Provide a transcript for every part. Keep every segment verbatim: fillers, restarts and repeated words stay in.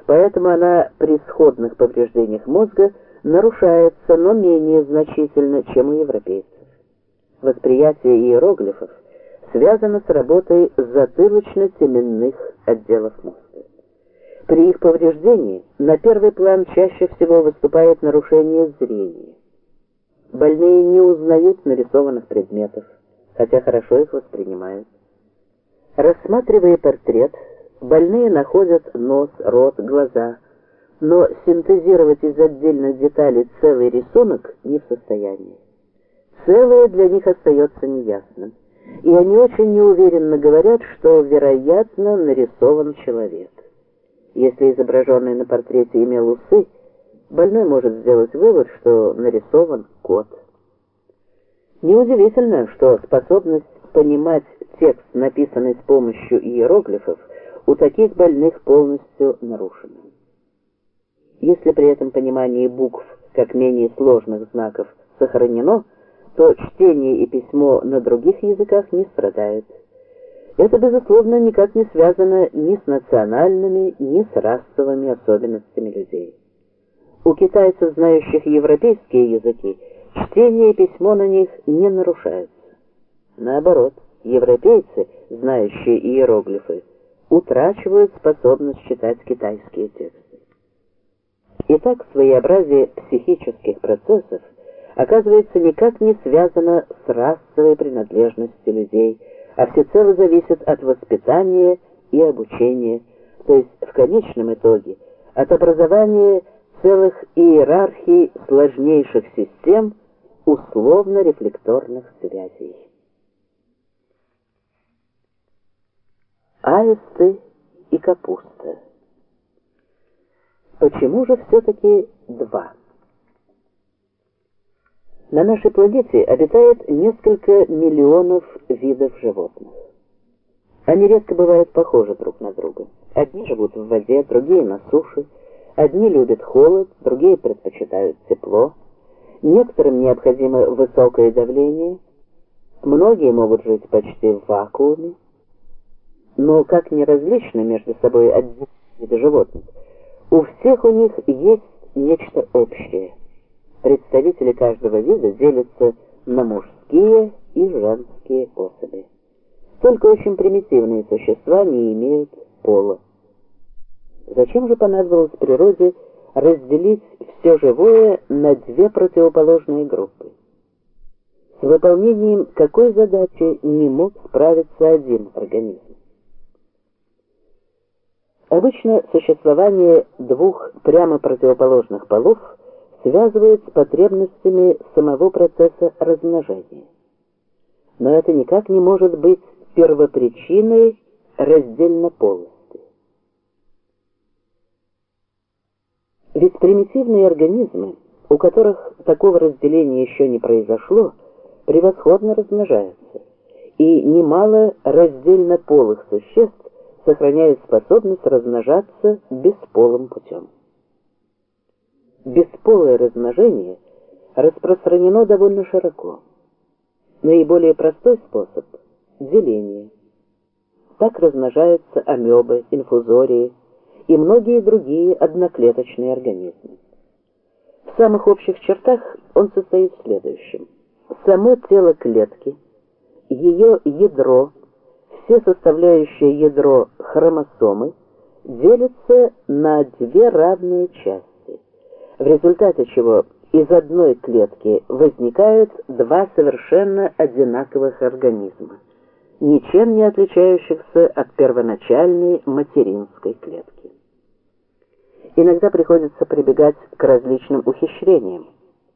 поэтому она при сходных повреждениях мозга нарушается, но менее значительно, чем у европейцев. Восприятие иероглифов связано с работой затылочно-теменных отделов мозга. При их повреждении на первый план чаще всего выступает нарушение зрения. Больные не узнают нарисованных предметов, хотя хорошо их воспринимают. Рассматривая портрет, больные находят нос, рот, глаза, но синтезировать из отдельных деталей целый рисунок не в состоянии. Целое для них остается неясным, и они очень неуверенно говорят, что, вероятно, нарисован человек. Если изображенный на портрете имел усы, больной может сделать вывод, что нарисован кот. Неудивительно, что способность понимать текст, написанный с помощью иероглифов, у таких больных полностью нарушена. Если при этом понимание букв как менее сложных знаков сохранено, то чтение и письмо на других языках не страдает. Это, безусловно, никак не связано ни с национальными, ни с расовыми особенностями людей. У китайцев, знающих европейские языки, чтение и письмо на них не нарушается. Наоборот, европейцы, знающие иероглифы, утрачивают способность читать китайские тексты. Итак, своеобразие психических процессов оказывается никак не связано с расовой принадлежностью людей, а всецело зависит от воспитания и обучения, то есть в конечном итоге от образования целых иерархий сложнейших систем условно-рефлекторных связей. Аисты и капуста. Почему же все-таки два? На нашей планете обитает несколько миллионов видов животных. Они редко бывают похожи друг на друга. Одни живут в воде, другие на суше. Одни любят холод, другие предпочитают тепло. Некоторым необходимо высокое давление. Многие могут жить почти в вакууме. Но как ни различны между собой отдельные виды животных, у всех у них есть нечто общее. Представители каждого вида делятся на мужские и женские особи. Только очень примитивные существа не имеют пола. Зачем же понадобилось природе разделить все живое на две противоположные группы? С выполнением какой задачи не мог справиться один организм? Обычно существование двух прямо противоположных полов связывают с потребностями самого процесса размножения. Но это никак не может быть первопричиной раздельнополости. Ведь примитивные организмы, у которых такого разделения еще не произошло, превосходно размножаются, и немало раздельнополых существ сохраняют способность размножаться бесполым путем. Бесполое размножение распространено довольно широко. Наиболее простой способ – деление. Так размножаются амебы, инфузории и многие другие одноклеточные организмы. В самых общих чертах он состоит в следующем. Само тело клетки, ее ядро, все составляющие ядро хромосомы делятся на две равные части, в результате чего из одной клетки возникают два совершенно одинаковых организма, ничем не отличающихся от первоначальной материнской клетки. Иногда приходится прибегать к различным ухищрениям.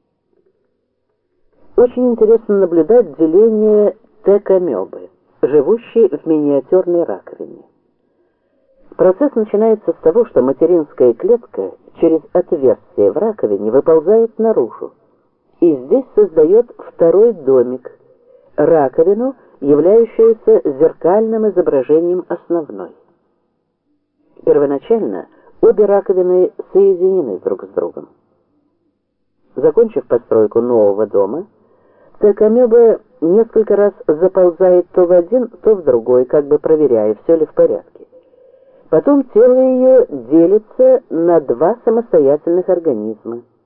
Очень интересно наблюдать деление текамебы, живущей в миниатюрной раковине. Процесс начинается с того, что материнская клетка через отверстие в раковине выползает наружу, и здесь создает второй домик, раковину, являющуюся зеркальным изображением основной. Первоначально обе раковины соединены друг с другом. Закончив постройку нового дома, текамеба несколько раз заползает то в один, то в другой, как бы проверяя, все ли в порядке. Потом тело ее делится на два самостоятельных организма.